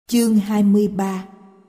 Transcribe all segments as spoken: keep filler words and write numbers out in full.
Chương hai mươi ba.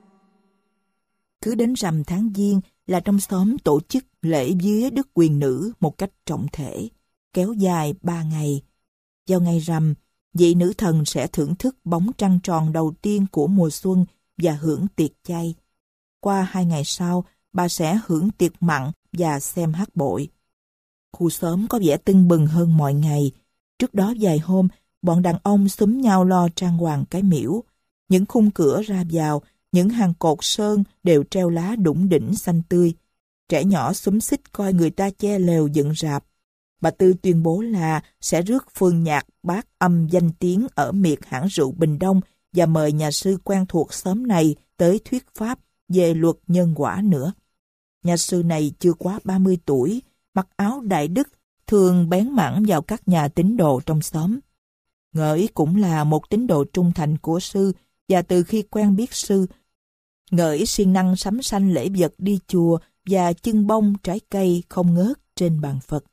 Cứ đến rằm tháng Giêng là trong xóm tổ chức lễ vía Đức Quyền Nữ một cách trọng thể, kéo dài ba ngày. Vào ngày rằm, vị nữ thần sẽ thưởng thức bóng trăng tròn đầu tiên của mùa xuân và hưởng tiệc chay. Qua hai ngày sau, bà sẽ hưởng tiệc mặn và xem hát bội. Khu xóm có vẻ tưng bừng hơn mọi ngày. Trước đó vài hôm, bọn đàn ông xúm nhau lo trang hoàng cái miễu. Những khung cửa ra vào, những hàng cột sơn đều treo lá đủng đỉnh xanh tươi. Trẻ nhỏ xúm xít coi người ta che lều dựng rạp. Bà Tư tuyên bố là sẽ rước phương nhạc bát âm danh tiếng ở miệt hãng rượu Bình Đông và mời nhà sư quen thuộc xóm này tới thuyết pháp về luật nhân quả nữa. Nhà sư này chưa quá ba mươi tuổi, mặc áo đại đức, thường bén mảng vào các nhà tín đồ trong xóm. Ngỡi cũng là một tín đồ trung thành của sư, và từ khi quen biết sư, Ngỡi siêng năng sắm sanh lễ vật đi chùa và chưng bông trái cây không ngớt trên bàn Phật.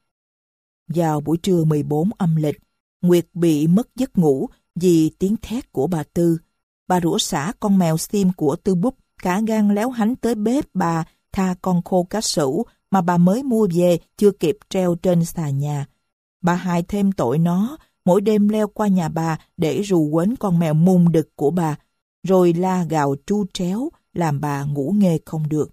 Vào buổi trưa mười bốn âm lịch, Nguyệt bị mất giấc ngủ vì tiếng thét của bà Tư. Bà rủa xả con mèo xiêm của Tư Búp, cả gan léo hánh tới bếp bà tha con khô cá sấu mà bà mới mua về chưa kịp treo trên xà nhà. Bà hại thêm tội nó, mỗi đêm leo qua nhà bà để rù quến con mèo mùng đực của bà, rồi la gào tru tréo, làm bà ngủ nghê không được.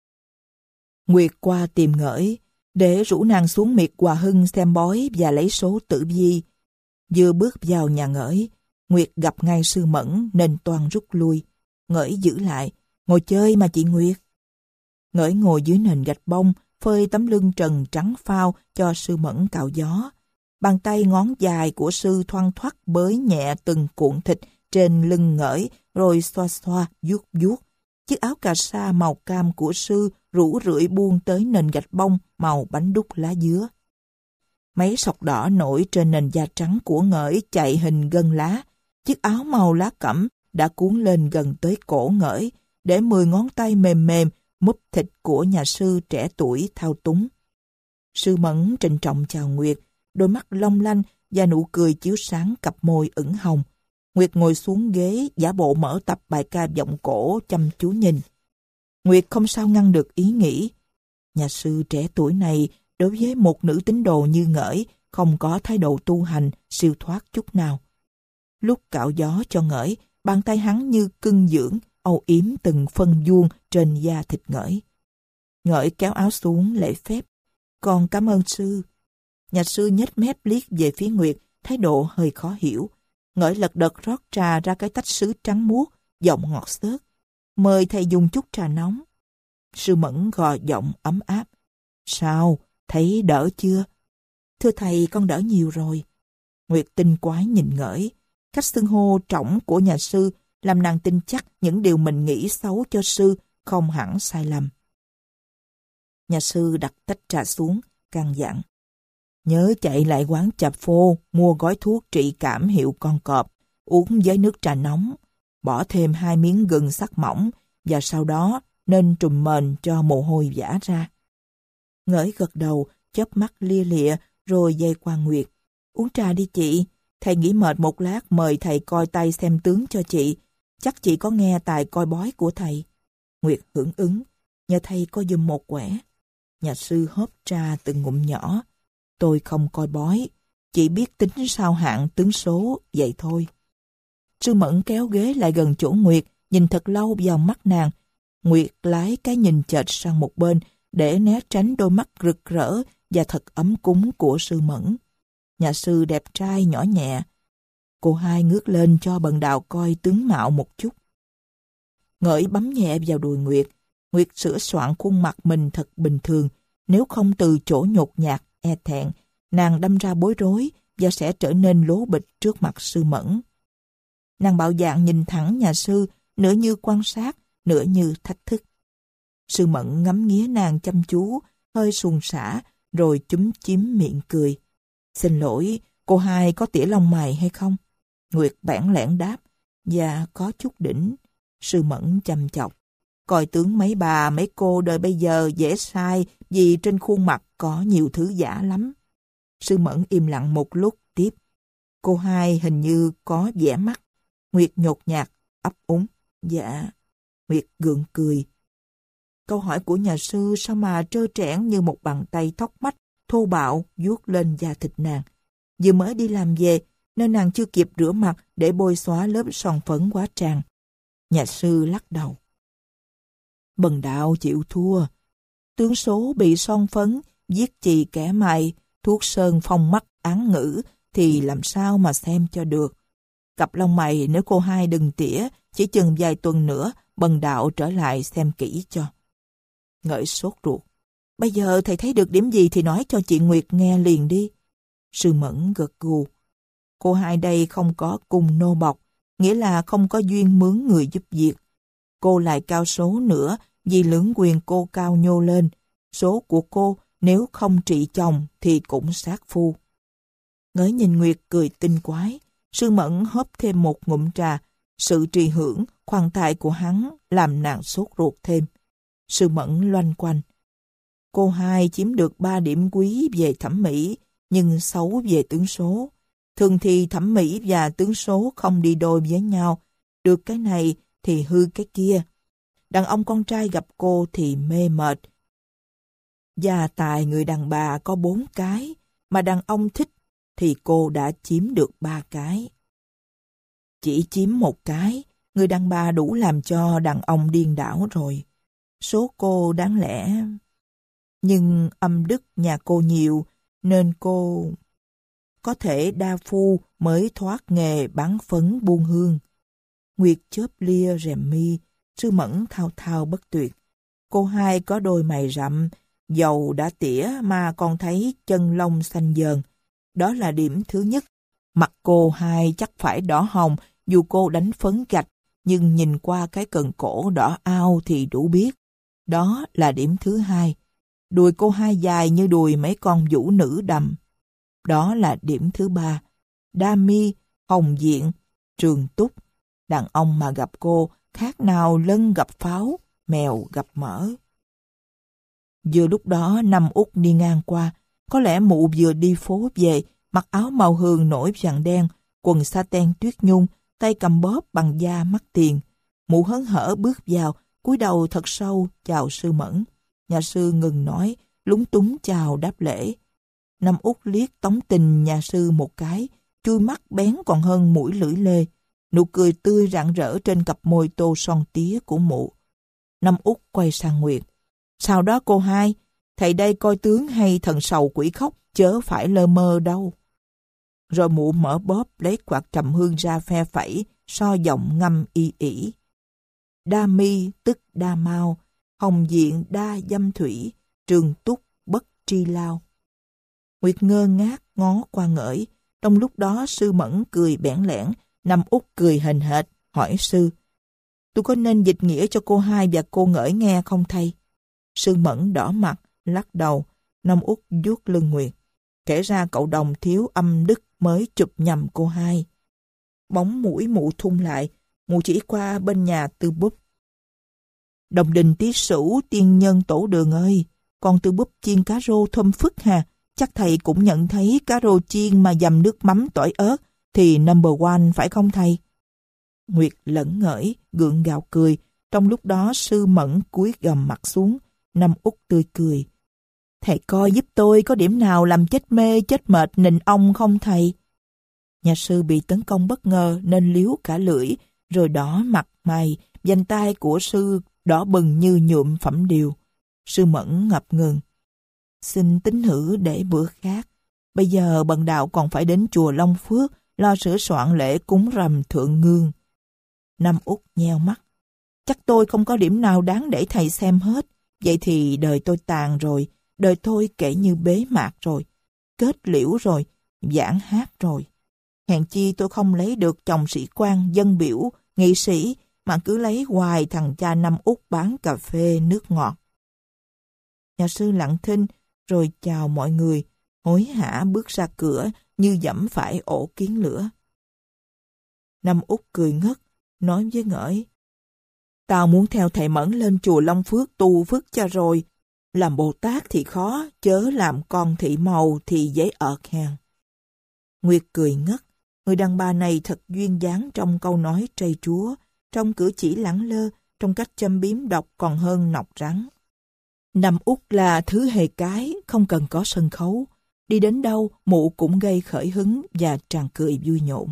Nguyệt qua tìm Ngỡi, để rủ nàng xuống miệt Hòa Hưng xem bói và lấy số tử vi. Vừa bước vào nhà Ngỡi, Nguyệt gặp ngay sư Mẫn nên toan rút lui. Ngỡi giữ lại, ngồi chơi mà chị Nguyệt. Ngỡi ngồi dưới nền gạch bông, phơi tấm lưng trần trắng phao cho sư Mẫn cạo gió. Bàn tay ngón dài của sư thoăn thoắt bới nhẹ từng cuộn thịt trên lưng Ngỡi, rồi xoa xoa, vuốt vuốt. Chiếc áo cà sa màu cam của sư rủ rượi buông tới nền gạch bông màu bánh đúc lá dứa. Mấy sọc đỏ nổi trên nền da trắng của Ngỡi chạy hình gân lá. Chiếc áo màu lá cẩm đã cuốn lên gần tới cổ Ngỡi, để mười ngón tay mềm mềm múp thịt của nhà sư trẻ tuổi thao túng. Sư Mẫn trịnh trọng chào Nguyệt, đôi mắt long lanh và nụ cười chiếu sáng cặp môi ửng hồng. Nguyệt ngồi xuống ghế giả bộ mở tập bài ca vọng cổ chăm chú nhìn. Nguyệt không sao ngăn được ý nghĩ. Nhà sư trẻ tuổi này đối với một nữ tín đồ như Ngỡi không có thái độ tu hành siêu thoát chút nào. Lúc cạo gió cho Ngỡi, bàn tay hắn như cưng dưỡng âu yếm từng phân vuông trên da thịt Ngỡi. Ngỡi kéo áo xuống lễ phép. Con cảm ơn sư. Nhà sư nhếch mép liếc về phía Nguyệt, thái độ hơi khó hiểu. Ngỡi lật đật rót trà ra cái tách sứ trắng muốt, giọng ngọt xớt. Mời thầy dùng chút trà nóng. Sư Mẫn gò giọng ấm áp. Sao? Thấy đỡ chưa? Thưa thầy, con đỡ nhiều rồi. Nguyệt tinh quái nhìn Ngỡi. Cách xưng hô trỏng của nhà sư làm nàng tin chắc những điều mình nghĩ xấu cho sư không hẳn sai lầm. Nhà sư đặt tách trà xuống, căn dặn. Nhớ chạy lại quán Chạp Phô, mua gói thuốc trị cảm hiệu con cọp, uống với nước trà nóng, bỏ thêm hai miếng gừng sắc mỏng, và sau đó nên trùm mền cho mồ hôi vã ra. Ngỡi gật đầu, chớp mắt lia lịa, rồi dây qua Nguyệt. Uống trà đi chị, thầy nghỉ mệt một lát mời thầy coi tay xem tướng cho chị, chắc chị có nghe tài coi bói của thầy. Nguyệt hưởng ứng, nhờ thầy coi giùm một quẻ. Nhà sư hớp trà từng ngụm nhỏ. Tôi không coi bói, chỉ biết tính sao hạn tướng số, vậy thôi. Sư Mẫn kéo ghế lại gần chỗ Nguyệt, nhìn thật lâu vào mắt nàng. Nguyệt lái cái nhìn chệch sang một bên, để né tránh đôi mắt rực rỡ và thật ấm cúng của sư Mẫn. Nhà sư đẹp trai nhỏ nhẹ. Cô hai ngước lên cho bần đạo coi tướng mạo một chút. Ngỡi bấm nhẹ vào đùi Nguyệt. Nguyệt sửa soạn khuôn mặt mình thật bình thường. Nếu không từ chỗ nhột nhạt, e thẹn, nàng đâm ra bối rối và sẽ trở nên lố bịch trước mặt sư Mẫn. Nàng bạo dạn nhìn thẳng nhà sư, nửa như quan sát, nửa như thách thức. Sư Mẫn ngắm nghía nàng chăm chú, hơi suồng sã, rồi chúm chím miệng cười. Xin lỗi, cô hai có tỉa lông mày hay không? Nguyệt bẽn lẽn đáp. Dạ, có chút đỉnh. Sư Mẫn chăm chọc. Coi tướng mấy bà, mấy cô đời bây giờ dễ sai vì trên khuôn mặt có nhiều thứ giả lắm. Sư Mẫn im lặng một lúc tiếp. Cô hai hình như có vẻ mắt. Nguyệt nhột nhạt. ấp úng. Dạ. Nguyệt gượng cười. Câu hỏi của nhà sư sao mà trơ trẽn như một bàn tay thóc mách, thô bạo, vuốt lên da thịt nàng. Vừa mới đi làm về, nên nàng chưa kịp rửa mặt để bôi xóa lớp son phấn quá tràn. Nhà sư lắc đầu. Bần đạo chịu thua. Tướng số bị son phấn, giết chì kẻ mày, thuốc sơn phong mắt án ngữ, thì làm sao mà xem cho được. Cặp lông mày nếu cô hai đừng tỉa, chỉ chừng vài tuần nữa, bần đạo trở lại xem kỹ cho. Ngợi sốt ruột. Bây giờ thầy thấy được điểm gì thì nói cho chị Nguyệt nghe liền đi. Sư Mẫn gật gù. Cô hai đây không có cùng nô bọc, nghĩa là không có duyên mướn người giúp việc. Cô lại cao số nữa, vì lưỡng quyền cô cao nhô lên. Số của cô nếu không trị chồng thì cũng sát phu. Ngới nhìn Nguyệt cười tinh quái. Sư Mẫn hớp thêm một ngụm trà. Sự trì hưởng, khoan thai của hắn làm nàng sốt ruột thêm. Sư Mẫn loanh quanh. Cô hai chiếm được ba điểm quý về thẩm mỹ, nhưng xấu về tướng số. Thường thì thẩm mỹ và tướng số không đi đôi với nhau. Được cái này thì hư cái kia. Đàn ông con trai gặp cô thì mê mệt. Gia tài người đàn bà có bốn cái, mà đàn ông thích thì cô đã chiếm được ba cái. Chỉ chiếm một cái, người đàn bà đủ làm cho đàn ông điên đảo rồi. Số cô đáng lẽ... Nhưng âm đức nhà cô nhiều, nên cô... Có thể đa phu mới thoát nghề bán phấn buôn hương. Nguyệt chớp lia rèm mi, Sư Mẫn thao thao bất tuyệt. Cô hai có đôi mày rậm, dầu đã tỉa mà còn thấy chân lông xanh dờn. Đó là điểm thứ nhất. Mặt cô hai chắc phải đỏ hồng, dù cô đánh phấn gạch, nhưng nhìn qua cái cần cổ đỏ ao thì đủ biết. Đó là điểm thứ hai. Đùi cô hai dài như đùi mấy con vũ nữ đầm. Đó là điểm thứ ba. Đa mi, hồng diện, trường túc. Đàn ông mà gặp cô khác nào lân gặp pháo, mèo gặp mỡ. Vừa lúc đó Năm Út đi ngang qua. Có lẽ mụ vừa đi phố về, mặc áo màu hường nổi vàng đen, quần sa ten tuyết nhung, tay cầm bóp bằng da mắc tiền. Mụ hớn hở bước vào, cúi đầu thật sâu chào Sư Mẫn. Nhà sư ngừng nói, lúng túng chào đáp lễ. Năm Út liếc tống tình nhà sư một cái, chui mắt bén còn hơn mũi lưỡi lê. Nụ cười tươi rạng rỡ trên cặp môi tô son tía của mụ. Năm Út quay sang Nguyệt. Sao đó cô hai? Thầy đây coi tướng hay thần sầu quỷ khóc, chớ phải lơ mơ đâu. Rồi mụ mở bóp lấy quạt trầm hương ra phe phẩy, so giọng ngâm y ỉ. Đa mi tức đa mau, hồng diện đa dâm thủy, trường túc bất tri lao. Nguyệt ngơ ngác ngó qua ngỡi. Trong lúc đó Sư Mẫn cười bẽn lẽn, Năm Út cười hềnh hệt, hỏi sư. Tôi có nên dịch nghĩa cho cô hai và cô ngỡi nghe không thầy? Sư Mẫn đỏ mặt, lắc đầu. Năm Út vuốt lưng Nguyệt. Kể ra cậu đồng thiếu âm đức mới chụp nhầm cô hai. Bóng mũi mụ thung lại, mụ chỉ qua bên nhà Tư Búp. Đồng đình tí sửu tiên nhân tổ đường ơi, con Tư Búp chiên cá rô thơm phức hà. Chắc thầy cũng nhận thấy cá rô chiên mà dầm nước mắm tỏi ớt thì number one phải không thầy? Nguyệt lẫn ngỡi, gượng gạo cười. Trong lúc đó Sư Mẫn cúi gầm mặt xuống. Năm Út tươi cười. Thầy coi giúp tôi có điểm nào làm chết mê chết mệt nịnh ông không thầy? Nhà sư bị tấn công bất ngờ nên liếu cả lưỡi, rồi đỏ mặt mày, vành tay của sư đỏ bừng như nhuộm phẩm điều. Sư Mẫn ngập ngừng. Xin tín hữu để bữa khác. Bây giờ bần đạo còn phải đến chùa Long Phước lo sửa soạn lễ cúng rằm thượng ngương. Năm Út nheo mắt. Chắc tôi không có điểm nào đáng để thầy xem hết. Vậy thì đời tôi tàn rồi, đời tôi kể như bế mạc rồi, kết liễu rồi, giảng hát rồi. Hèn chi tôi không lấy được chồng sĩ quan, dân biểu, nghị sĩ, mà cứ lấy hoài thằng cha Năm Út bán cà phê nước ngọt. Nhà sư lặng thinh, rồi chào mọi người, hối hả bước ra cửa như dẫm phải ổ kiến lửa. Năm Út cười ngất, nói với ngỡi. Tao muốn theo thầy Mẫn lên chùa Long Phước tu phước cho rồi. Làm Bồ Tát thì khó, chớ làm con thị màu thì dễ ợt hèn. Nguyệt cười ngất. Người đàn bà này thật duyên dáng trong câu nói trây trúa. trong cử chỉ lẳng lơ, trong cách châm biếm độc còn hơn nọc rắn. Năm Út là thứ hề cái, không cần có sân khấu. Đi đến đâu, mụ cũng gây khởi hứng và tràn cười vui nhộn.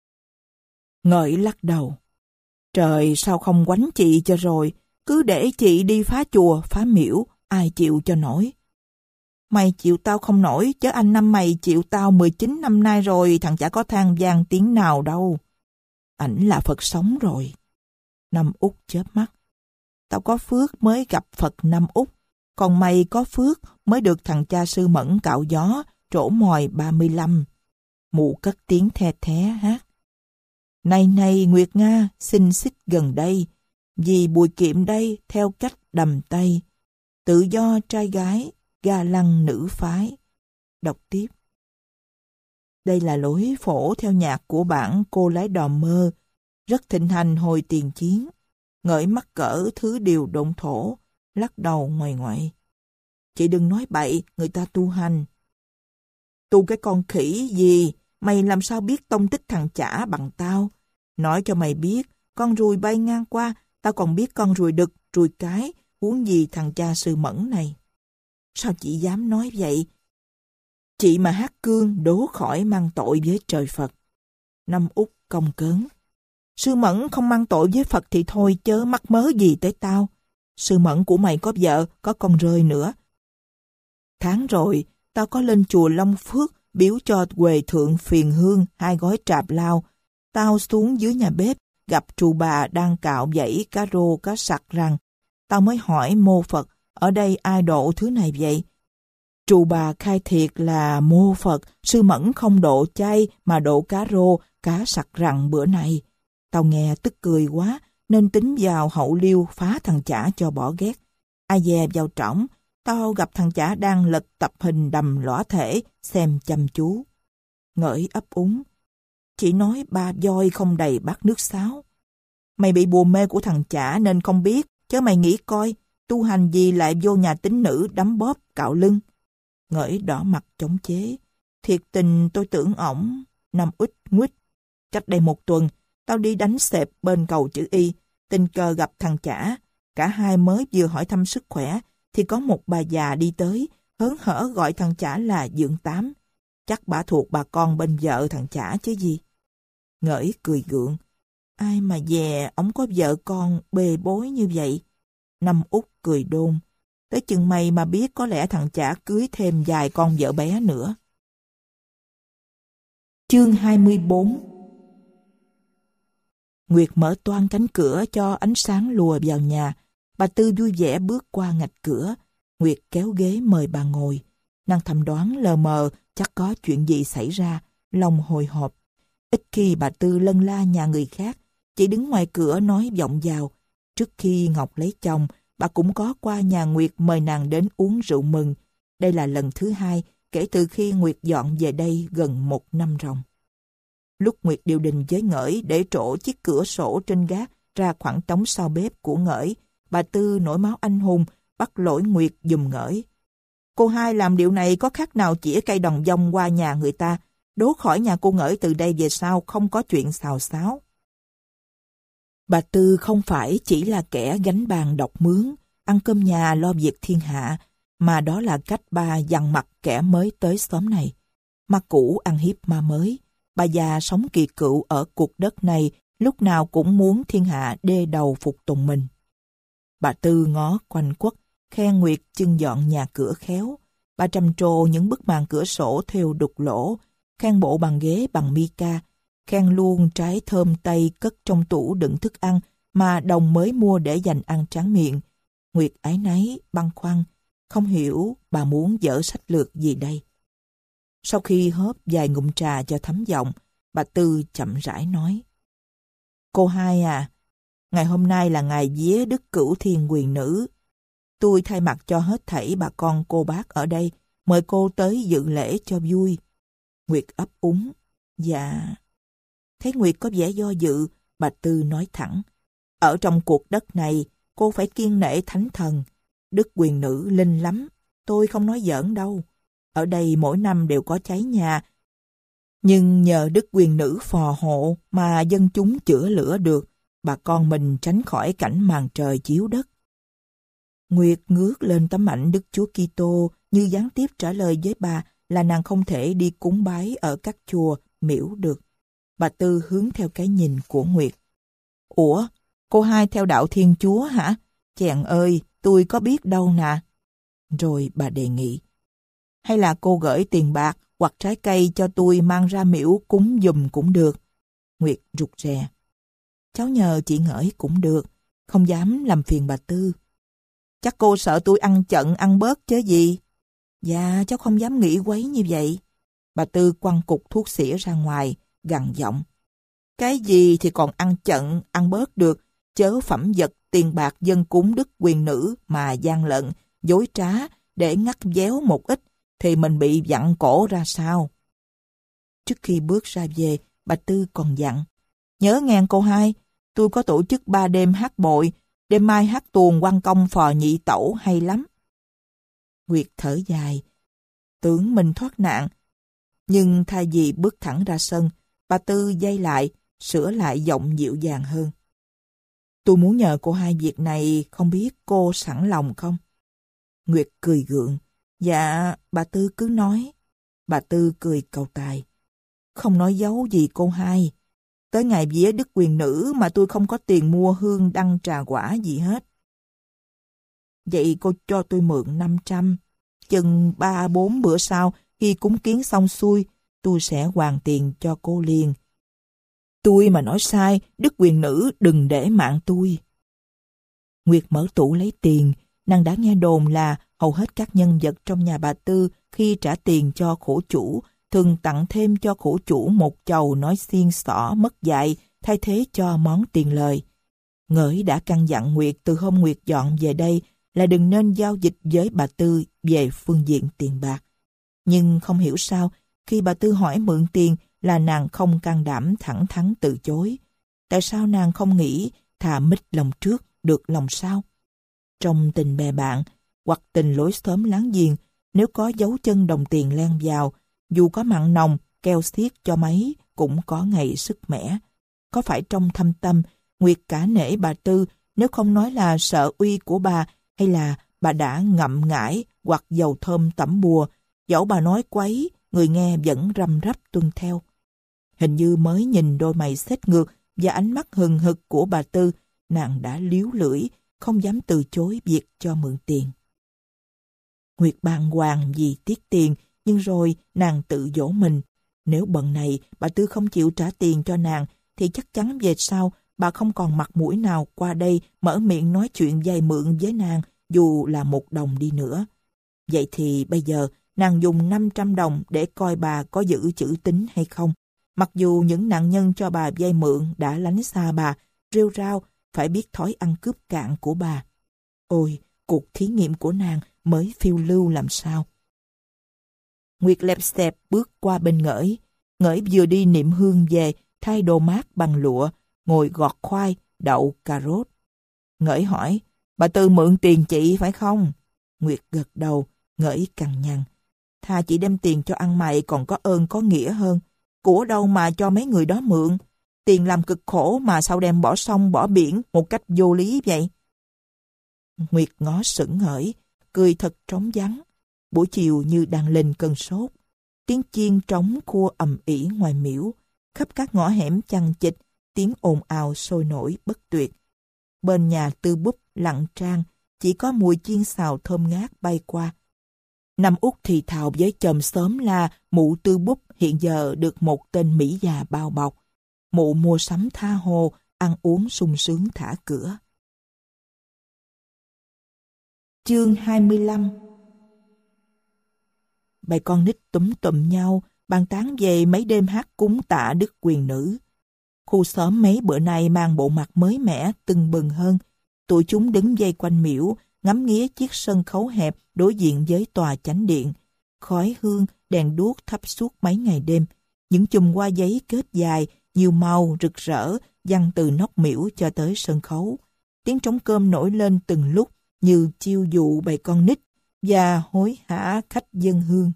Ngợi lắc đầu. Trời, sao không quánh chị cho rồi, cứ để chị đi phá chùa, phá miễu, ai chịu cho nổi. Mày chịu tao không nổi, chứ anh năm mày chịu tao mười chín năm nay rồi, thằng chả có than vang tiếng nào đâu. Ảnh là Phật sống rồi. Năm Út chớp mắt. Tao có phước mới gặp Phật Năm Út, còn mày có phước mới được thằng cha Sư Mẫn cạo gió, trổ mòi ba mươi lăm. Mụ cất tiếng the thé hát. Này này Nguyệt Nga, xin xích gần đây, vì Bùi Kiệm đây theo cách đầm Tây, tự do trai gái, ga lăng nữ phái. Đọc tiếp. Đây là lối phổ theo nhạc của bản Cô Lái Đò Mơ, rất thịnh hành hồi tiền chiến. Ngợi mắc cỡ thứ điều độn thổ, lắc đầu ngoài ngoại. Chị đừng nói bậy, người ta tu hành. Tu cái con khỉ gì, mày làm sao biết tông tích thằng chả bằng tao? Nói cho mày biết, con ruồi bay ngang qua, tao còn biết con ruồi đực, ruồi cái, huống gì thằng cha Sư Mẫn này. Sao chị dám nói vậy? Chị mà hát cương đố khỏi mang tội với trời Phật. Năm Út cong cớn. Sư Mẫn không mang tội với Phật thì thôi, chớ mắc mớ gì tới tao. Sư Mẫn của mày có vợ, có con rơi nữa. Tháng rồi, tao có lên chùa Long Phước biếu cho Huệ Thượng Phiền Hương hai gói trạp lao. Tao xuống dưới nhà bếp, gặp trù bà đang cạo dãy cá rô cá sặc rằng, tao mới hỏi mô Phật, ở đây ai độ thứ này vậy? Trù bà khai thiệt là mô Phật, Sư Mẫn không độ chay mà độ cá rô, cá sặc rằng bữa này. Tao nghe tức cười quá, nên tính vào hậu liêu phá thằng chả cho bỏ ghét. Ai dè vào trỏng, tao gặp thằng chả đang lật tập hình đầm lõa thể, xem chăm chú. Ngợi ấp úng. Chỉ nói ba voi không đầy bát nước sáo. Mày bị bùa mê của thằng chả nên không biết, chứ mày nghĩ coi, tu hành gì lại vô nhà tín nữ đấm bóp cạo lưng. Ngợi đỏ mặt chống chế. Thiệt tình tôi tưởng ổng. Năm Út nguýt. Cách đây một tuần, tao đi đánh xẹp bên cầu chữ Y, tình cờ gặp thằng chả. Cả hai mới vừa hỏi thăm sức khỏe, thì có một bà già đi tới, hớn hở gọi thằng chả là Dượng Tám. Chắc bà thuộc bà con bên vợ thằng chả chứ gì. Ngởi cười gượng. Ai mà dè, ổng có vợ con bề bối như vậy. Năm Út cười đôn. Tới chừng mày mà biết có lẽ thằng chả cưới thêm vài con vợ bé nữa. Chương hai mươi bốn. Nguyệt mở toang cánh cửa cho ánh sáng lùa vào nhà. Bà Tư vui vẻ bước qua ngạch cửa. Nguyệt kéo ghế mời bà ngồi. Nàng thầm đoán lờ mờ chắc có chuyện gì xảy ra, lòng hồi hộp. Ít khi bà Tư lân la nhà người khác, chỉ đứng ngoài cửa nói vọng vào. Trước khi Ngọc lấy chồng, bà cũng có qua nhà Nguyệt mời nàng đến uống rượu mừng. Đây là lần thứ hai kể từ khi Nguyệt dọn về đây gần một năm ròng. Lúc Nguyệt điều đình với Ngởi để trổ chiếc cửa sổ trên gác ra khoảng trống sau bếp của Ngởi, bà Tư nổi máu anh hùng bắt lỗi Nguyệt giùm Ngởi. Cô hai làm điều này có khác nào chĩa cây đòn dông qua nhà người ta, đố khỏi nhà cô Ngởi từ đây về sau không có chuyện xào xáo. Bà Tư không phải chỉ là kẻ gánh bàn độc mướn, ăn cơm nhà lo việc thiên hạ, mà đó là cách bà dằn mặt kẻ mới tới xóm này. Ma cũ ăn hiếp ma mới. Bà già sống kỳ cựu ở cuộc đất này, lúc nào cũng muốn thiên hạ đê đầu phục tùng mình. Bà Tư ngó quanh quất, khen Nguyệt chưng dọn nhà cửa khéo. Bà trầm trồ những bức màn cửa sổ thêu đục lỗ, khen bộ bàn ghế bằng mica, khen luôn trái thơm Tây cất trong tủ đựng thức ăn mà đồng mới mua để dành ăn tráng miệng. Nguyệt áy náy, băn khoăn, không hiểu bà muốn dở sách lược gì đây. Sau khi hớp vài ngụm trà cho thấm giọng, bà Tư chậm rãi nói. Cô hai à, ngày hôm nay là ngày vía Đức Cửu Thiên Quyền Nữ. Tôi thay mặt cho hết thảy bà con cô bác ở đây, mời cô tới dự lễ cho vui. Nguyệt ấp úng. Dạ. Thấy Nguyệt có vẻ do dự, bà Tư nói thẳng. Ở trong cuộc đất này, cô phải kiêng nể thánh thần. Đức Quyền Nữ linh lắm, tôi không nói giỡn đâu. Ở đây mỗi năm đều có cháy nhà, nhưng nhờ Đức Quyền Nữ phò hộ mà dân chúng chữa lửa được. bà con mình tránh khỏi cảnh màn trời chiếu đất. Nguyệt ngước lên tấm ảnh Đức Chúa Kitô như gián tiếp trả lời với bà là nàng không thể đi cúng bái ở các chùa miễu được. Bà Tư hướng theo cái nhìn của Nguyệt. Ủa, cô hai theo đạo Thiên Chúa hả? Chàng ơi, tôi có biết đâu nè. Rồi bà đề nghị. Hay là cô gửi tiền bạc hoặc trái cây cho tôi mang ra miễu cúng giùm cũng được. Nguyệt rụt rè. Cháu nhờ chị Ngỡi cũng được, không dám làm phiền bà Tư. Chắc cô sợ tôi ăn chận ăn bớt chứ gì? Dạ, cháu không dám nghĩ quấy như vậy. Bà Tư quăng cục thuốc xỉa ra ngoài, gằn giọng. Cái gì thì còn ăn chận ăn bớt được, chớ phẩm vật tiền bạc dân cúng đức quyền nữ mà gian lận, dối trá để ngắt déo một ít thì mình bị vặn cổ ra sao? Trước khi bước ra về, bà Tư còn dặn. Nhớ nghe cô hai, tôi có tổ chức ba đêm hát bội, đêm mai hát tuồng quan công phò nhị tẩu hay lắm. Nguyệt thở dài, tưởng mình thoát nạn. Nhưng thay vì bước thẳng ra sân, bà Tư giây lại, sửa lại giọng dịu dàng hơn. Tôi muốn nhờ cô hai việc này, không biết cô sẵn lòng không? Nguyệt cười gượng. Dạ, bà Tư cứ nói. Bà Tư cười cầu tài. Không nói giấu gì cô hai. Tới ngày vía đức quyền nữ mà tôi không có tiền mua hương đăng trà quả gì hết. Vậy cô cho tôi mượn năm trăm. Chừng ba bốn bữa sau, khi cúng kiến xong xuôi, tôi sẽ hoàn tiền cho cô liền. Tôi mà nói sai, đức quyền nữ đừng để mạng tôi. Nguyệt mở tủ lấy tiền. Nàng đã nghe đồn là hầu hết các nhân vật trong nhà bà Tư khi trả tiền cho khổ chủ thường tặng thêm cho khổ chủ một chầu nói xiên xỏ mất dạy thay thế cho món tiền lời. Ngỡi đã căn dặn Nguyệt từ hôm Nguyệt dọn về đây là đừng nên giao dịch với bà Tư về phương diện tiền bạc. Nhưng không hiểu sao, khi bà Tư hỏi mượn tiền là nàng không can đảm thẳng thắn từ chối. Tại sao nàng không nghĩ thà mít lòng trước được lòng sau? Trong tình bè bạn hoặc tình lối xóm láng giềng, nếu có dấu chân đồng tiền len vào, dù có mặn nồng, keo xiết cho mấy cũng có ngày sức mẻ. Có phải trong thâm tâm, Nguyệt cả nể bà Tư, nếu không nói là sợ uy của bà, hay là bà đã ngậm ngãi hoặc dầu thơm tẩm bùa, dẫu bà nói quấy, người nghe vẫn răm rắp tuân theo. Hình như mới nhìn đôi mày xếch ngược và ánh mắt hừng hực của bà Tư, nàng đã líu lưỡi, không dám từ chối việc cho mượn tiền. Nguyệt bàng hoàng vì tiếc tiền, nhưng rồi nàng tự dỗ mình. Nếu bận này bà Tư không chịu trả tiền cho nàng, thì chắc chắn về sau bà không còn mặt mũi nào qua đây mở miệng nói chuyện vay mượn với nàng, dù là một đồng đi nữa. Vậy thì bây giờ nàng dùng năm trăm đồng để coi bà có giữ chữ tín hay không. Mặc dù những nạn nhân cho bà vay mượn đã lánh xa bà, rêu rao, phải biết thói ăn cướp cạn của bà. Ôi, cuộc thí nghiệm của nàng mới phiêu lưu làm sao. Nguyệt lẹp xẹp bước qua bên Ngỡi. Ngỡi vừa đi niệm hương về, thay đồ mát bằng lụa, ngồi gọt khoai, đậu, cà rốt. Ngỡi hỏi, bà Tư mượn tiền chị phải không? Nguyệt gật đầu. Ngỡi cằn nhằn, thà chị đem tiền cho ăn mày còn có ơn có nghĩa hơn. Của đâu mà cho mấy người đó mượn? Tiền làm cực khổ mà sao đem bỏ sông bỏ biển một cách vô lý vậy? Nguyệt ngó sững hởi, cười thật trống vắng. Buổi chiều như đang lên cơn sốt. Tiếng chiên trống khua ầm ĩ ngoài miễu, khắp các ngõ hẻm chằng chịt, tiếng ồn ào sôi nổi bất tuyệt. Bên nhà Tư Búp lặng trang, chỉ có mùi chiên xào thơm ngát bay qua. Năm Út thì thào với chòm xóm là mụ Tư Búp hiện giờ được một tên Mỹ già bao bọc. Mụ mua sắm tha hồ, ăn uống sung sướng thả cửa. Chương hai mươi lăm. Bầy con nít túm tụm nhau, bàn tán về mấy đêm hát cúng tạ đức quyền nữ. Khu xóm mấy bữa nay mang bộ mặt mới mẻ, tưng bừng hơn. Tụi chúng đứng vây quanh miễu, ngắm nghía chiếc sân khấu hẹp đối diện với tòa chánh điện. Khói hương, đèn đuốc thắp suốt mấy ngày đêm. Những chùm hoa giấy kết dài, nhiều màu, rực rỡ, giăng từ nóc miễu cho tới sân khấu. Tiếng trống cơm nổi lên từng lúc như chiêu dụ bầy con nít và hối hả khách dân hương.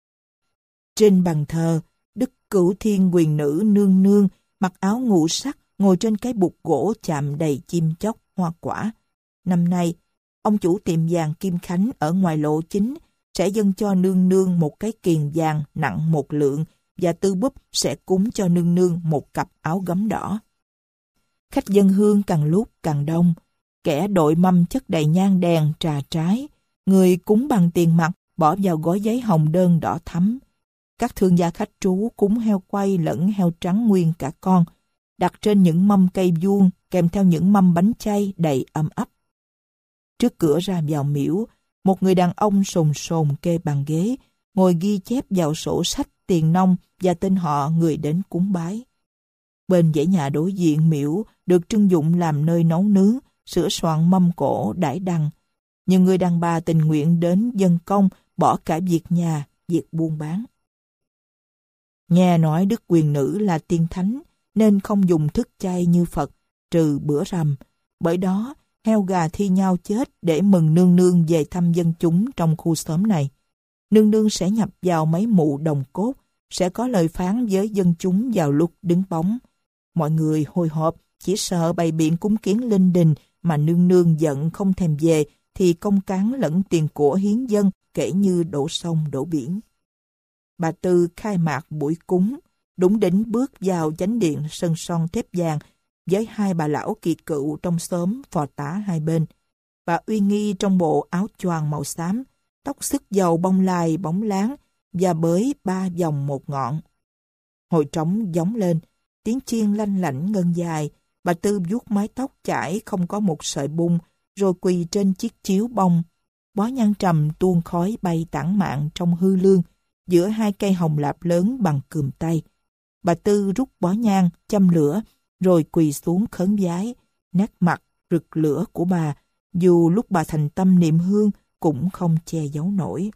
Trên bàn thờ, Đức Cửu Thiên Quyền Nữ nương nương mặc áo ngũ sắc, ngồi trên cái bục gỗ chạm đầy chim chóc, hoa quả. Năm nay, ông chủ tiệm vàng Kim Khánh ở ngoài lộ chính sẽ dâng cho nương nương một cái kiềng vàng nặng một lượng và Tư Búp sẽ cúng cho nương nương một cặp áo gấm đỏ. Khách dân hương càng lúc càng đông, kẻ đội mâm chất đầy nhang đèn, trà trái, người cúng bằng tiền mặt bỏ vào gói giấy hồng đơn đỏ thắm. Các thương gia khách trú cúng heo quay lẫn heo trắng nguyên cả con, đặt trên những mâm cây vuông kèm theo những mâm bánh chay đầy ấm ấp. Trước cửa ra vào miễu, một người đàn ông sồn sồn kê bàn ghế, ngồi ghi chép vào sổ sách tiền nong và tên họ người đến cúng bái. Bên dãy nhà đối diện miễu được trưng dụng làm nơi nấu nướng, sửa soạn mâm cỗ đãi đăng. Nhiều người đàn bà tình nguyện đến dâng công, bỏ cả việc nhà, việc buôn bán. Nghe nói Đức Quyền Nữ là tiên thánh, nên không dùng thức chay như Phật, trừ bữa rằm. Bởi đó, heo gà thi nhau chết để mừng nương nương về thăm dân chúng trong khu xóm này. Nương nương sẽ nhập vào mấy mụ đồng cốt, sẽ có lời phán với dân chúng vào lúc đứng bóng. Mọi người hồi hộp, chỉ sợ bày biện cúng kiến linh đình mà nương nương giận không thèm về, thì công cán lẫn tiền của hiến dân kể như đổ sông đổ biển. Bà Tư khai mạc buổi cúng, đúng đỉnh bước vào chánh điện sân son thép vàng với hai bà lão kỳ cựu trong xóm phò tá hai bên. Bà uy nghi trong bộ áo choàng màu xám, tóc xức dầu bông lai bóng láng và bới ba vòng một ngọn. Hồi trống gióng lên, tiếng chiên lanh lảnh ngân dài. Bà Tư vuốt mái tóc chải không có một sợi bung, rồi quỳ trên chiếc chiếu bông. Bó nhang trầm tuôn khói bay tản mạn trong hư lương, giữa hai cây hồng lạp lớn bằng cườm tay. Bà Tư rút bó nhang, châm lửa, rồi quỳ xuống khấn vái. Nét mặt rực lửa của bà, dù lúc bà thành tâm niệm hương, cũng không che giấu nổi.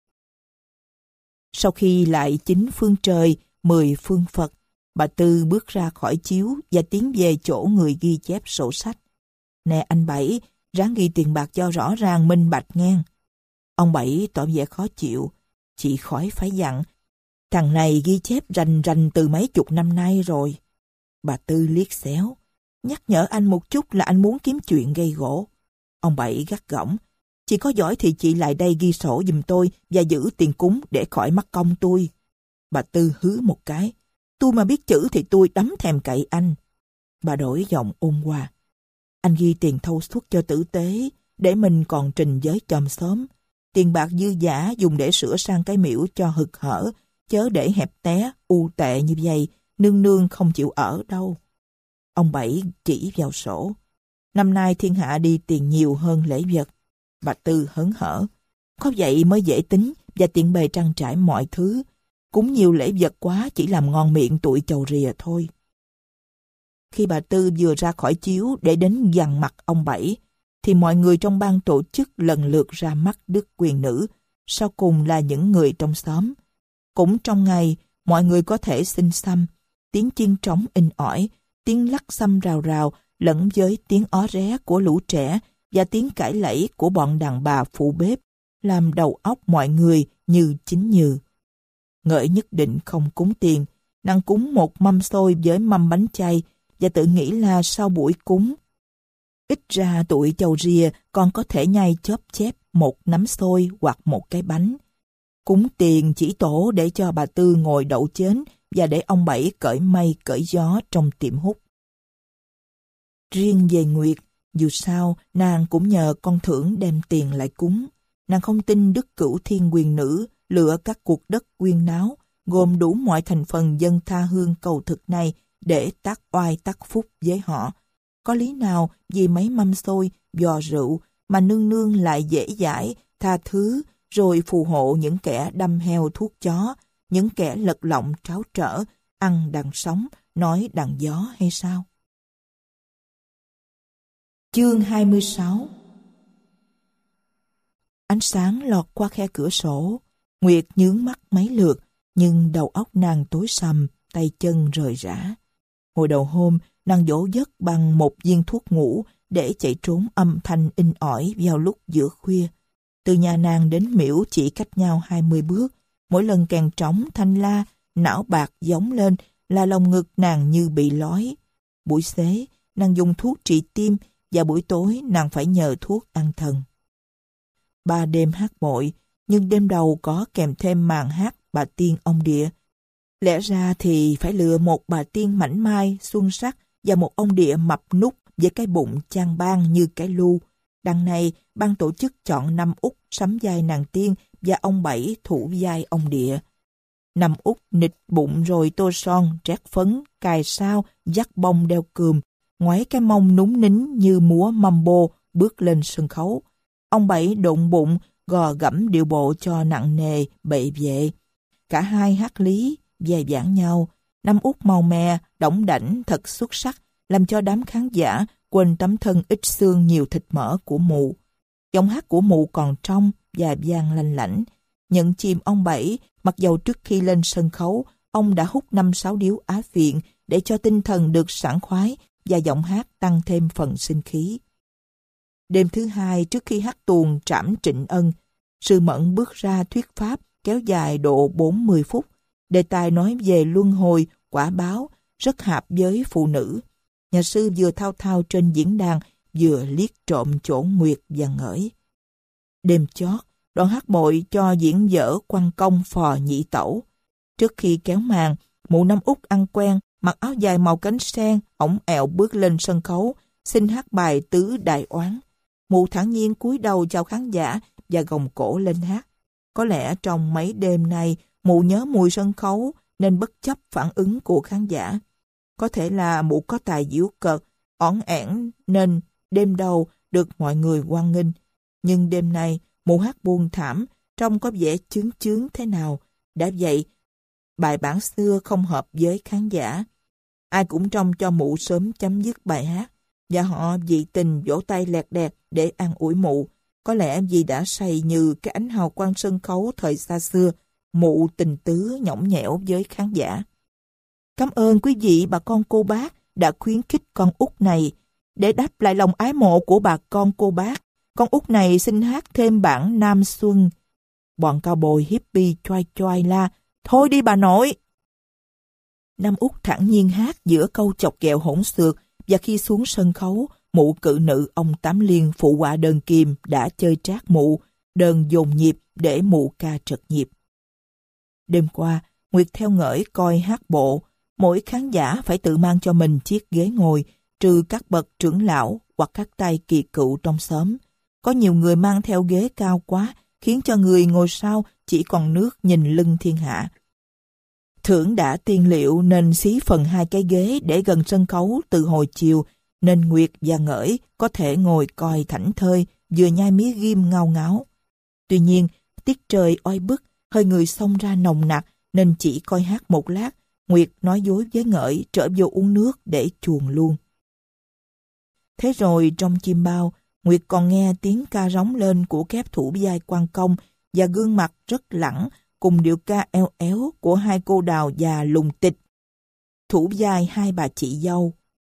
Sau khi lại chín phương trời, mười phương Phật, bà Tư bước ra khỏi chiếu và tiến về chỗ người ghi chép sổ sách. Nè anh Bảy, ráng ghi tiền bạc cho rõ ràng minh bạch ngang. Ông Bảy tỏ vẻ khó chịu. Chị khỏi phải dặn, thằng này ghi chép rành rành từ mấy chục năm nay rồi. Bà Tư liếc xéo, nhắc nhở anh một chút là anh muốn kiếm chuyện gây gổ. Ông Bảy gắt gỏng, chị có giỏi thì chị lại đây ghi sổ giùm tôi và giữ tiền cúng để khỏi mắc công tôi. Bà Tư hứ một cái, tôi mà biết chữ thì tôi đấm thèm cậy anh. Bà đổi giọng ôn hòa, anh ghi tiền thâu suất cho tử tế, để mình còn trình với chòm xóm. Tiền bạc dư giả dùng để sửa sang cái miễu cho hực hở, chớ để hẹp té, u tệ như vậy, nương nương không chịu ở đâu. Ông Bảy chỉ vào sổ. Năm nay thiên hạ đi tiền nhiều hơn lễ vật. Bà Tư hớn hở. Có vậy mới dễ tính và tiện bề trang trải mọi thứ. Cúng nhiều lễ vật quá chỉ làm ngon miệng tụi chầu rìa thôi. Khi bà Tư vừa ra khỏi chiếu để đến dằn mặt ông Bảy, thì mọi người trong ban tổ chức lần lượt ra mắt Đức Quyền Nữ, sau cùng là những người trong xóm. Cũng trong ngày, mọi người có thể xin xăm, tiếng chiên trống inh ỏi, tiếng lắc xăm rào rào lẫn với tiếng ó ré của lũ trẻ và tiếng cãi lẫy của bọn đàn bà phụ bếp, làm đầu óc mọi người như chín nhừ. Ngợi nhất định không cúng tiền, nàng cúng một mâm xôi với mâm bánh chay và tự nghĩ là sau buổi cúng, ít ra tụi chầu rìa còn có thể nhai chóp chép một nắm xôi hoặc một cái bánh. Cúng tiền chỉ tổ để cho bà Tư ngồi đậu chén và để ông Bảy cởi mây cởi gió trong tiệm hút. Riêng về Nguyệt, dù sao nàng cũng nhờ con thưởng đem tiền lại cúng. Nàng không tin Đức Cửu Thiên Quyền Nữ lựa các cuộc đất quyên náo, gồm đủ mọi thành phần dân tha hương cầu thực này để tác oai tác phúc với họ. Có lý nào vì mấy mâm xôi, giò rượu mà nương nương lại dễ dãi, tha thứ, rồi phù hộ những kẻ đâm heo thuốc chó, những kẻ lật lọng tráo trở, ăn đằng sống, nói đằng gió hay sao? Chương hai mươi sáu. Ánh sáng lọt qua khe cửa sổ. Nguyệt nhướng mắt mấy lượt, nhưng đầu óc nàng tối sầm, tay chân rời rã. Hồi đầu hôm, nàng dỗ giấc bằng một viên thuốc ngủ để chạy trốn âm thanh in ỏi vào lúc giữa khuya. Từ nhà nàng đến miễu chỉ cách nhau hai mươi bước. Mỗi lần kèn trống thanh la, não bạc gióng lên là lòng ngực nàng như bị lói. buổi xế nàng dùng thuốc trị tim và buổi tối nàng phải nhờ thuốc an thần. Ba đêm hát bội, nhưng đêm đầu có kèm thêm màn hát bà tiên ông địa. Lẽ ra thì phải lựa một bà tiên mảnh mai, xuân sắc và một ông địa mập nút với cái bụng chan ban như cái lu. Đằng này, ban tổ chức chọn Năm Út sắm vai nàng tiên và ông Bảy thủ vai ông địa. Năm Út nịt bụng rồi tô son, trét phấn, cài sao, dắt bông đeo cườm, ngoáy cái mông núng nính như múa mambo bước lên sân khấu. Ông Bảy đụng bụng, gò gẫm điệu bộ cho nặng nề, bệ vệ. Cả hai hát lý, dè dãn nhau. Năm Út màu mè, đỏng đảnh thật xuất sắc, làm cho đám khán giả quên tấm thân ít xương nhiều thịt mỡ của mụ. Giọng hát của mụ còn trong và vang lanh lảnh. Nhận chìm ông Bảy, mặc dầu trước khi lên sân khấu, ông đã hút năm sáu điếu á phiện để cho tinh thần được sảng khoái và giọng hát tăng thêm phần sinh khí. Đêm thứ hai trước khi hát tuồng Trảm Trịnh Ân, Sư Mẫn bước ra thuyết pháp kéo dài độ bốn mươi phút. Đề tài nói về luân hồi, quả báo, rất hợp với phụ nữ. Nhà sư vừa thao thao trên diễn đàn, vừa liếc trộm chỗ nguyệt và ngỡi. Đêm chót, đoạn hát bội cho diễn dở Quan Công phò nhị tẩu. Trước khi kéo màn, mụ Năm Út ăn quen, mặc áo dài màu cánh sen, ổng ẹo bước lên sân khấu, xin hát bài Tứ Đại Oán. Mụ thản nhiên cúi đầu chào khán giả và gồng cổ lên hát. Có lẽ trong mấy đêm nay, mụ nhớ mùi sân khấu nên bất chấp phản ứng của khán giả. Có thể là mụ có tài diễu cợt, ỏn ẻn nên đêm đầu được mọi người hoan nghênh. Nhưng đêm nay, mụ hát buồn thảm, trông có vẻ chướng chướng thế nào. Đã vậy, bài bản xưa không hợp với khán giả. Ai cũng trông cho mụ sớm chấm dứt bài hát, và họ dị tình vỗ tay lẹt đẹt để an ủi mụ. Có lẽ vì đã say như cái ánh hào quang sân khấu thời xa xưa, mụ tình tứ nhõng nhẽo với khán giả. Cảm ơn quý vị bà con cô bác đã khuyến khích con út này. Để đáp lại lòng ái mộ của bà con cô bác, con út này xin hát thêm bản Nam Xuân. Bọn cao bồi hippie choai choai la, thôi đi bà nội. Năm Út thản nhiên hát giữa câu chọc ghẹo hỗn xược, và khi xuống sân khấu, mụ cự nữ ông Tám Liên phụ họa đơn kim đã chơi trát mụ, đơn dồn nhịp để mụ ca trật nhịp. Đêm qua, Nguyệt theo ngỡi coi hát bộ, mỗi khán giả phải tự mang cho mình chiếc ghế ngồi, trừ các bậc trưởng lão hoặc các tay kỳ cựu trong xóm. Có nhiều người mang theo ghế cao quá, khiến cho người ngồi sau chỉ còn nước nhìn lưng thiên hạ. Thưởng đã tiên liệu nên xí phần hai cái ghế để gần sân khấu từ hồi chiều, nên Nguyệt và Ngỡi có thể ngồi coi thảnh thơi, vừa nhai mía ghim ngao ngáo. Tuy nhiên, tiết trời oi bức, hơi người xông ra nồng nặc, nên chỉ coi hát một lát, Nguyệt nói dối với Ngỡi trở vô uống nước để chuồn luôn. Thế rồi trong chim bao, Nguyệt còn nghe tiếng ca rống lên của kép thủ vai Quan Công và gương mặt rất lẳng cùng điệu ca eo éo của hai cô đào già lùng tịch, thủ vai hai bà chị dâu.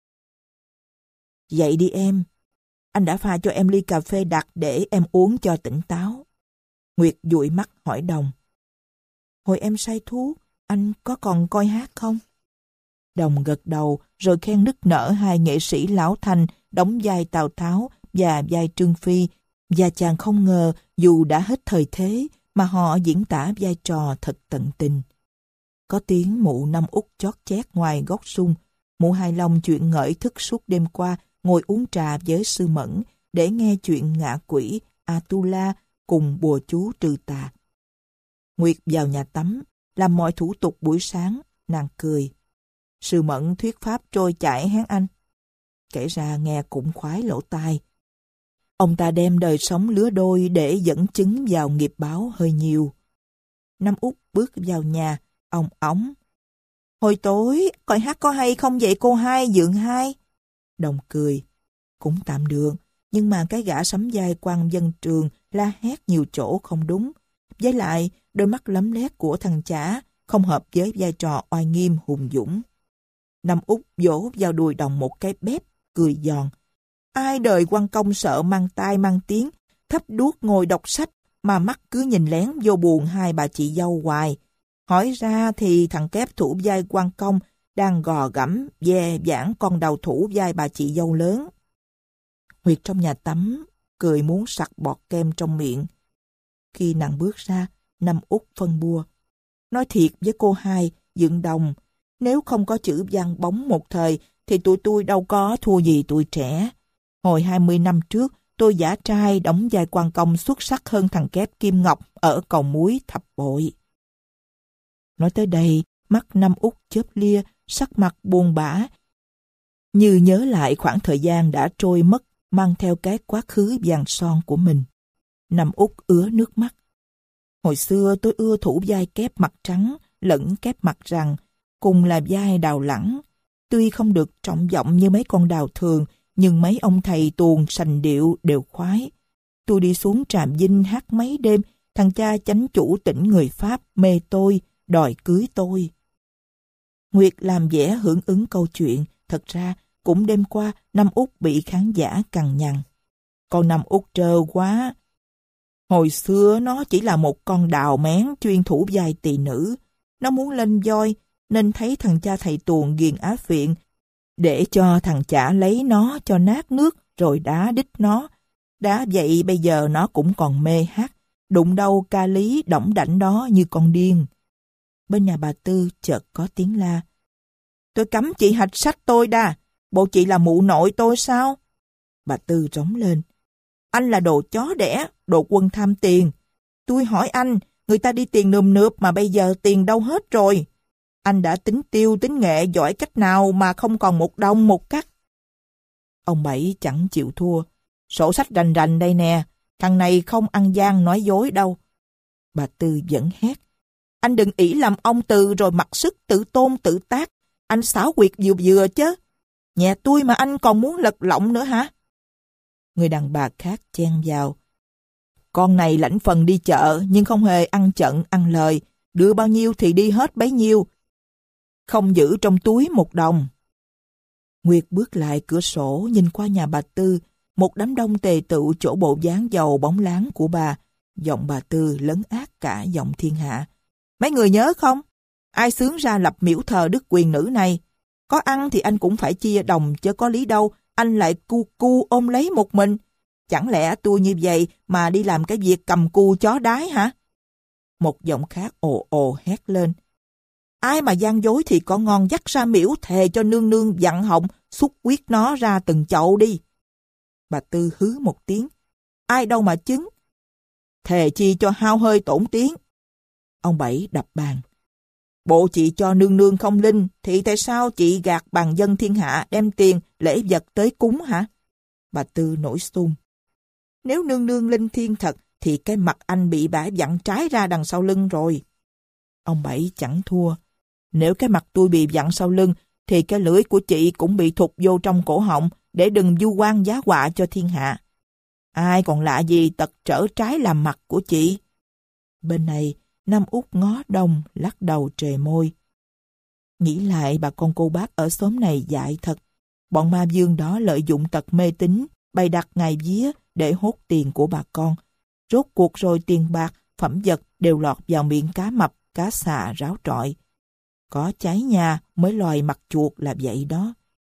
Dậy đi em, anh đã pha cho em ly cà phê đặc để em uống cho tỉnh táo. Nguyệt dụi mắt hỏi Đồng. Hồi em say thuốc, anh có còn coi hát không? Đồng gật đầu rồi khen nức nở hai nghệ sĩ lão thành đóng vai Tào Tháo và vai Trương Phi, và chàng không ngờ dù đã hết thời thế mà họ diễn tả vai trò thật tận tình. Có tiếng mụ Năm Út chót chét ngoài góc sung. Mụ hài lòng chuyện Ngỡi thức suốt đêm qua ngồi uống trà với Sư Mẫn để nghe chuyện ngạ quỷ Atula cùng bùa chú trừ tà. Nguyệt vào nhà tắm, làm mọi thủ tục buổi sáng, nàng cười. Sư Mẫn thuyết pháp trôi chảy hén anh. Kể ra nghe cũng khoái lỗ tai. Ông ta đem đời sống lứa đôi để dẫn chứng vào nghiệp báo hơi nhiều. Năm Út bước vào nhà, ông ống. Hồi tối, coi hát có hay không vậy cô hai, dượng hai? Đồng cười. Cũng tạm được, nhưng mà cái gã sắm vai Quan Dân Trường la hét nhiều chỗ không đúng. Với lại, đôi mắt lấm lét của thằng chả không hợp với vai trò oai nghiêm hùng dũng. Năm Út vỗ vào đùi Đồng một cái bếp, cười giòn. Ai đời Quan Công sợ mang tai mang tiếng, thắp đuốc ngồi đọc sách, mà mắt cứ nhìn lén vô buồn hai bà chị dâu hoài. Hỏi ra thì thằng kép thủ vai Quan Công đang gò gẫm ve vãn con đào thủ vai bà chị dâu lớn. Nguyệt trong nhà tắm, cười muốn sặc bọt kem trong miệng. Khi nàng bước ra, Năm Út phân bua. Nói thiệt với cô hai, dựng đồng, nếu không có chữ văn bóng một thời, thì tụi tôi đâu có thua gì tụi trẻ. Hồi hai mươi năm trước, tôi giả trai đóng vai quan công xuất sắc hơn thằng kép Kim Ngọc ở Cầu Muối thập bội. Nói tới đây, mắt Năm Út chớp lia, sắc mặt buồn bã, như nhớ lại khoảng thời gian đã trôi mất, mang theo cái quá khứ vàng son của mình. Năm Út ứa nước mắt. Hồi xưa tôi ưa thủ vai kép mặt trắng, lẫn kép mặt rằng, cùng là vai đào lẳng. Tuy không được trọng vọng như mấy con đào thường, nhưng mấy ông thầy tuồng sành điệu đều khoái. Tôi đi xuống Tràm Vinh hát mấy đêm, thằng cha chánh chủ tỉnh người Pháp mê tôi, đòi cưới tôi. Nguyệt làm vẻ hưởng ứng câu chuyện, thật ra cũng đêm qua Năm Út bị khán giả cằn nhằn. Con Năm Út trơ quá. Hồi xưa nó chỉ là một con đào mén chuyên thủ vai tỳ nữ. Nó muốn lên voi nên thấy thằng cha thầy tuồng ghiền á viện để cho thằng chả lấy nó cho nát nước rồi đá đít nó. Đá vậy bây giờ nó cũng còn mê hát, đụng đâu ca lý đỏng đảnh đó như con điên. Bên nhà bà Tư chợt có tiếng la. Tôi cấm chị hạch sách tôi đa, bộ chị là mụ nội tôi sao? Bà Tư rống lên. Anh là đồ chó đẻ, đồ quân tham tiền. Tôi hỏi anh, người ta đi tiền nườm nượp mà bây giờ tiền đâu hết rồi. Anh đã tính tiêu tính nghệ giỏi cách nào mà không còn một đồng một cắt. Ông Bảy chẳng chịu thua. Sổ sách rành rành đây nè, thằng này không ăn gian nói dối đâu. Bà Tư vẫn hét. Anh đừng ỷ làm ông Từ rồi mặc sức tự tôn tự tác. Anh xảo quyệt vừa vừa chứ. Nhà tôi mà anh còn muốn lật lọng nữa hả? Người đàn bà khác chen vào. Con này lãnh phần đi chợ nhưng không hề ăn chận ăn lời. Đưa bao nhiêu thì đi hết bấy nhiêu. Không giữ trong túi một đồng. Nguyệt bước lại cửa sổ nhìn qua nhà bà Tư. Một đám đông tề tựu chỗ bộ dáng giàu bóng láng của bà. Giọng bà Tư lấn át cả giọng thiên hạ. Mấy người nhớ không? Ai xướng ra lập miễu thờ đức quyền nữ này? Có ăn thì anh cũng phải chia đồng chứ có lý đâu. Anh lại cu cu ôm lấy một mình. Chẳng lẽ tôi như vậy mà đi làm cái việc cầm cu chó đái hả? Một giọng khác ồ ồ hét lên. Ai mà gian dối thì có ngon dắt ra miễu thề cho nương nương dặn họng xúc quyết nó ra từng chậu đi. Bà Tư hứ một tiếng. Ai đâu mà chứng? Thề chi cho hao hơi tổn tiếng. Ông Bảy đập bàn. Bộ chị cho nương nương không linh thì tại sao chị gạt bàn dân thiên hạ đem tiền lễ vật tới cúng hả? Bà Tư nổi xung. Nếu nương nương linh thiêng thật thì cái mặt anh bị bả vặn trái ra đằng sau lưng rồi. Ông Bảy chẳng thua. Nếu cái mặt tôi bị vặn sau lưng thì cái lưỡi của chị cũng bị thụt vô trong cổ họng để đừng vu oan giá họa cho thiên hạ. Ai còn lạ gì tật trở trái làm mặt của chị? Bên này, Năm Út ngó đông lắc đầu trề môi. Nghĩ lại bà con cô bác ở xóm này dại thật. Bọn ma dương đó lợi dụng tật mê tín, bày đặt ngày vía để hốt tiền của bà con. Rốt cuộc rồi tiền bạc, phẩm vật đều lọt vào miệng cá mập, cá xà ráo trọi. Có cháy nhà mới lòi mặt chuột là vậy đó.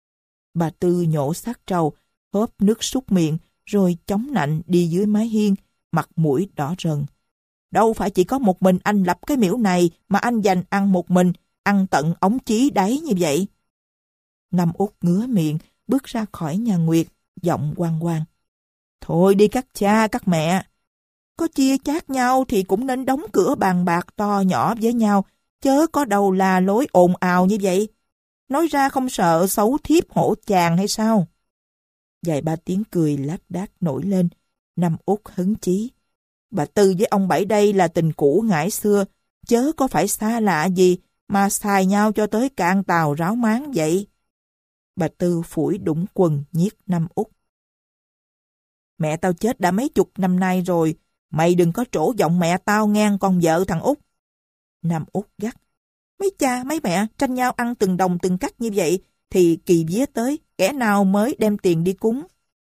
Bà Tư nhổ xác trâu, hớp nước súc miệng, rồi chống nạnh đi dưới mái hiên, mặt mũi đỏ rần. Đâu phải chỉ có một mình anh lập cái miễu này mà anh dành ăn một mình, ăn tận ống chí đáy như vậy. Năm Út ngứa miệng, bước ra khỏi nhà Nguyệt, giọng oang oang. Thôi đi các cha, các mẹ. Có chia chác nhau thì cũng nên đóng cửa bàn bạc to nhỏ với nhau, chớ có đầu là lối ồn ào như vậy. Nói ra không sợ xấu thiếp hổ chàng hay sao? Vài ba tiếng cười lác đác nổi lên. Năm Út hứng chí. Bà Tư với ông Bảy đây là tình cũ ngải xưa, chớ có phải xa lạ gì mà xài nhau cho tới cạn tàu ráo máng vậy. Bà Tư phủi đũng quần nhiếc Năm Út. Mẹ tao chết đã mấy chục năm nay rồi, mày đừng có trổ giọng mẹ tao ngang con vợ thằng Út. Năm Út gắt. Mấy cha mấy mẹ tranh nhau ăn từng đồng từng cắt như vậy thì kỳ vía tới, kẻ nào mới đem tiền đi cúng.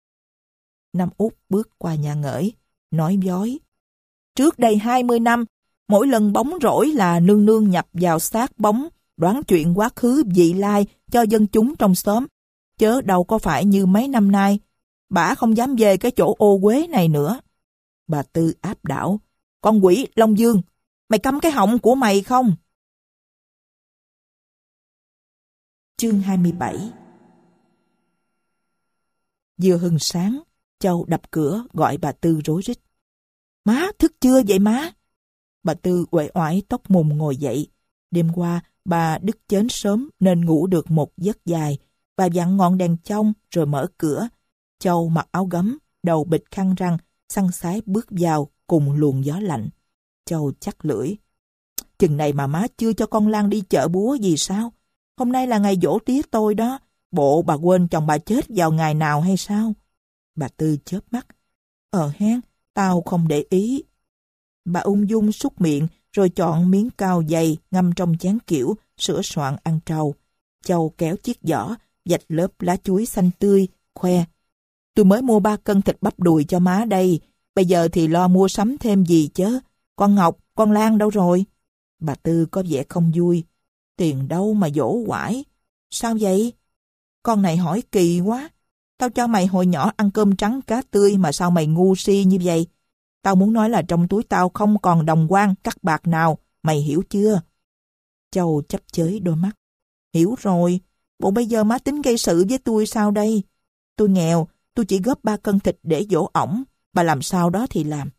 Năm Út bước qua nhà ngởi, nói vói. Trước đây hai mươi năm, mỗi lần bóng rỗi là nương nương nhập vào xác bóng đoán chuyện quá khứ vị lai cho dân chúng trong xóm, chớ đâu có phải như mấy năm nay, bả không dám về cái chỗ ô uế này nữa. Bà Tư áp đảo, con quỷ Long Dương, mày câm cái họng của mày không? Chương hai mươi bảy. Vừa hừng sáng, Châu đập cửa gọi bà Tư rối rít. Má, thức chưa vậy má? Bà Tư uể oải tóc mùng ngồi dậy. Đêm qua, bà đứt chến sớm nên ngủ được một giấc dài. Bà vặn ngọn đèn trong rồi mở cửa. Châu mặc áo gấm, đầu bịt khăn răng, xăng xái bước vào cùng luồng gió lạnh. Châu chắc lưỡi. Chừng này mà má chưa cho con Lan đi chợ búa gì sao? Hôm nay là ngày giỗ tía tôi đó. Bộ bà quên chồng bà chết vào ngày nào hay sao? Bà Tư chớp mắt. Ờ hen, tao không để ý. Bà ung dung súc miệng rồi chọn miếng cao dày ngâm trong chén kiểu, sửa soạn ăn trầu. Châu kéo chiếc giỏ, vạch lớp lá chuối xanh tươi, khoe. Tôi mới mua ba cân thịt bắp đùi cho má đây, bây giờ thì lo mua sắm thêm gì chứ. Con Ngọc, con Lan đâu rồi? Bà Tư có vẻ không vui. Tiền đâu mà dỗ quải. Sao vậy? Con này hỏi kỳ quá. Tao cho mày hồi nhỏ ăn cơm trắng cá tươi mà sao mày ngu si như vậy? Tao muốn nói là trong túi tao không còn đồng quan cắt bạc nào, mày hiểu chưa? Châu chấp chới đôi mắt. Hiểu rồi, bộ bây giờ má tính gây sự với tôi sao đây? Tôi nghèo, tôi chỉ góp ba cân thịt để dỗ ổng, bà làm sao đó thì làm.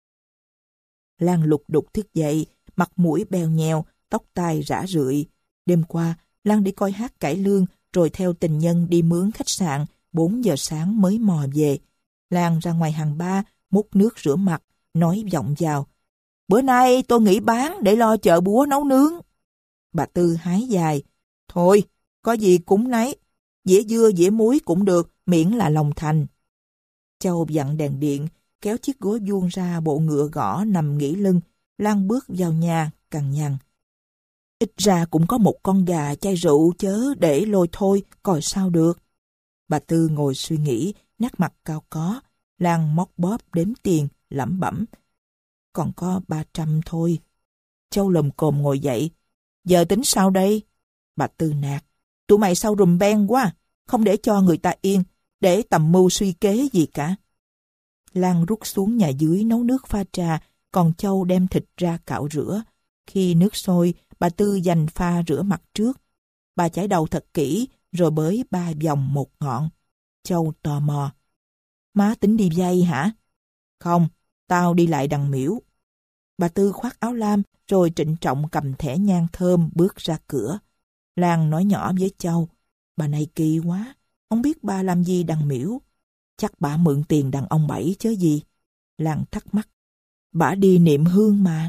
Lan lục đục thức dậy, mặt mũi bèo nhèo, tóc tai rã rượi. Đêm qua, Lan đi coi hát cải lương, rồi theo tình nhân đi mướn khách sạn, bốn giờ sáng mới mò về. Lan ra ngoài hàng ba, múc nước rửa mặt, nói vọng vào. Bữa nay tôi nghỉ bán để lo chợ búa nấu nướng. Bà Tư hái dài. Thôi, có gì cũng nấy. Dĩa dưa, dĩa muối cũng được, miễn là lòng thành. Châu vặn đèn điện, kéo chiếc gối vuông ra bộ ngựa gõ nằm nghỉ lưng. Lan bước vào nhà, cằn nhằn. Ít ra cũng có một con gà chai rượu chớ để lôi thôi, coi sao được. Bà Tư ngồi suy nghĩ, nét mặt cao có. Lan móc bóp đếm tiền, lẩm bẩm. Còn có ba trăm thôi. Châu lồm cồm ngồi dậy. Giờ tính sao đây? Bà Tư nạt. Tụi mày sao rùm beng quá, không để cho người ta yên, để tầm mưu suy kế gì cả. Lan rút xuống nhà dưới nấu nước pha trà, còn Châu đem thịt ra cạo rửa. Khi nước sôi, bà Tư dành pha rửa mặt trước. Bà chải đầu thật kỹ, rồi bới ba vòng một ngọn. Châu tò mò. Má tính đi vay hả? Không, tao đi lại đằng miễu. Bà Tư khoác áo lam, rồi trịnh trọng cầm thẻ nhang thơm bước ra cửa. Lan nói nhỏ với Châu. Bà này kỳ quá, không biết bà làm gì đằng miễu. Chắc bà mượn tiền đàn ông Bảy chứ gì. Lan thắc mắc. Bà đi niệm hương mà.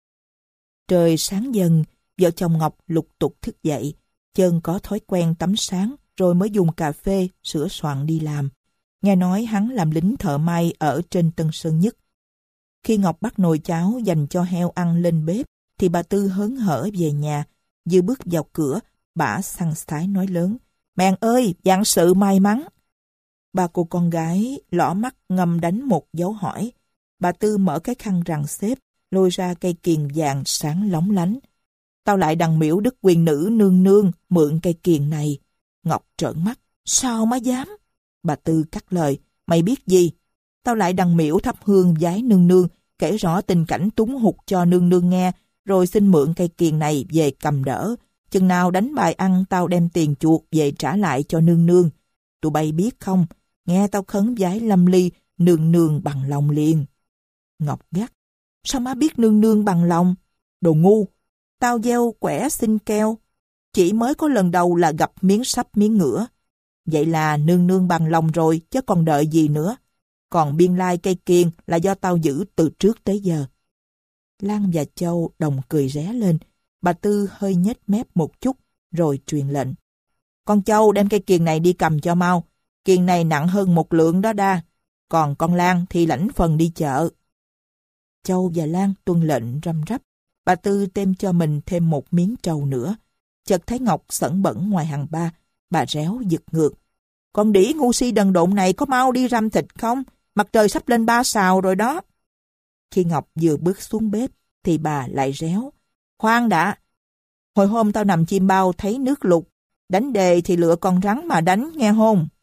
Trời sáng dần, vợ chồng Ngọc lục tục thức dậy. Chân có thói quen tắm sáng, rồi mới dùng cà phê, sửa soạn đi làm. Nghe nói hắn làm lính thợ may ở trên Tân Sơn Nhất. Khi Ngọc bắt nồi cháo dành cho heo ăn lên bếp, thì bà Tư hớn hở về nhà. Vừa bước vào cửa, bà săn sái nói lớn. Mèn ơi, vạn sự may mắn. Ba cô con gái lỏ mắt ngầm đánh một dấu hỏi. Bà Tư mở cái khăn rằng xếp, lôi ra cây kiền vàng sáng lóng lánh. Tao lại đằng miễu đức quyền nữ nương nương mượn cây kiền này. Ngọc trợn mắt. Sao má dám? Bà Tư cắt lời. Mày biết gì? Tao lại đằng miễu thắp hương vái nương nương, kể rõ tình cảnh túng hụt cho nương nương nghe, rồi xin mượn cây kiền này về cầm đỡ. Chừng nào đánh bài ăn tao đem tiền chuộc về trả lại cho nương nương. Tụi bay biết không? Nghe tao khấn vái lâm ly, nương nương bằng lòng liền. Ngọc gắt. Sao má biết nương nương bằng lòng? Đồ ngu! Tao gieo quẻ xin keo. Chỉ mới có lần đầu là gặp miếng sắp miếng ngửa. Vậy là nương nương bằng lòng rồi, chứ còn đợi gì nữa. Còn biên lai cây kiền là do tao giữ từ trước tới giờ. Lan và Châu đồng cười ré lên. Bà Tư hơi nhếch mép một chút, rồi truyền lệnh. Con Châu đem cây kiền này đi cầm cho mau. Kiền này nặng hơn một lượng đó đa. Còn con Lan thì lãnh phần đi chợ. Châu và Lan tuân lệnh răm rắp. Bà Tư tem cho mình thêm một miếng trầu nữa. Chợt thấy Ngọc sẩn bẩn ngoài hàng ba. Bà réo giật ngược. Con đĩ ngu si đần độn này có mau đi răm thịt không? Mặt trời sắp lên ba sào rồi đó. Khi Ngọc vừa bước xuống bếp thì bà lại réo. Khoan đã. Hồi hôm tao nằm chim bao thấy nước lục. Đánh đề thì lựa con rắn mà đánh nghe hôn.